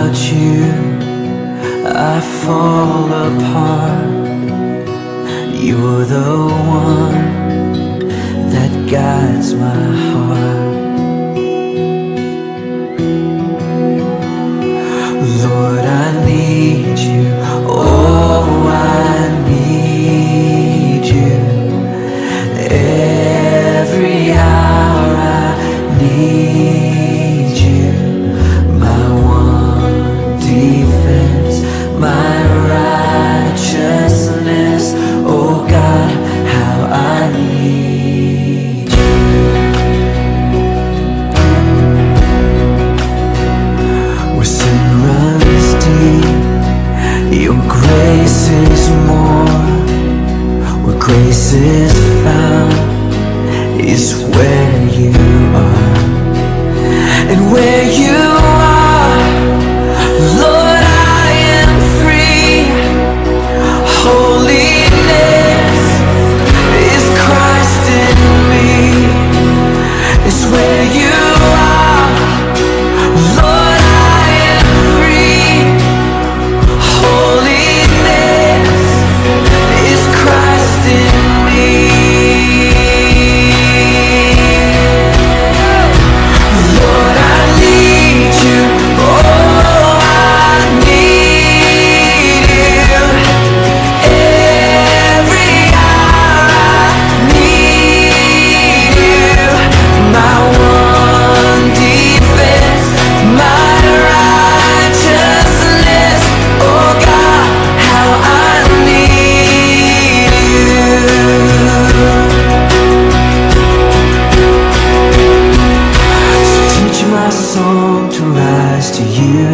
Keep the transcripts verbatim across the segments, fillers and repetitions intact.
without you I fall apart. You're the one that guides my heart. Lord, I need you. Oh, I need you. Every hour I need you. My one defense, my righteousness. Oh God, how I need you. Where sin runs deep, your grace is more. Where grace is found is where you are. And where you are, Lord, I am free. Holiness is Christ in me. It's where you are, Lord, I am free. Holiness is Christ in me. Lord, I need you. Oh, I need you. Every hour I need you. My one defense, my righteousness. Oh God, how I need you. So teach my song to rise to you.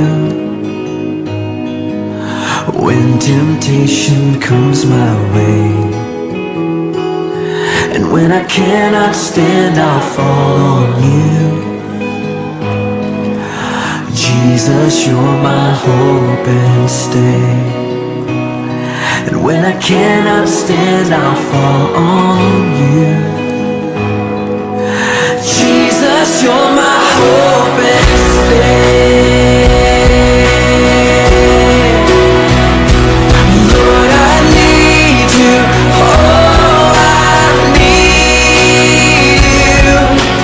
When temptation comes my way, and when I cannot stand, I'll fall on you. Jesus, you're my hope and stay. And when I cannot stand, I'll fall on you. Jesus, you're my hope and stay. Lord, I need you. Oh, I need you.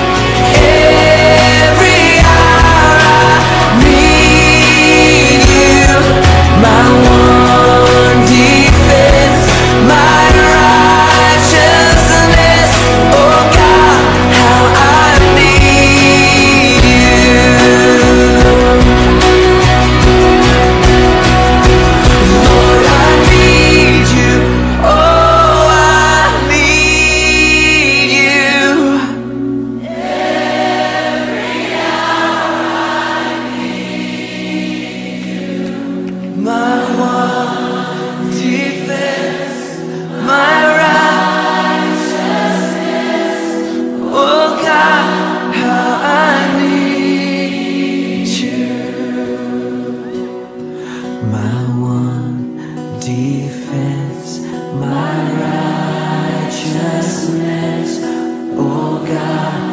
Every hour I need you. My one defense, my righteousness. Oh God, how I need you. Lord, I need you. Oh, I need you. My one defense, my righteousness. Oh God, how I need you. My one defense, my righteousness. Oh God,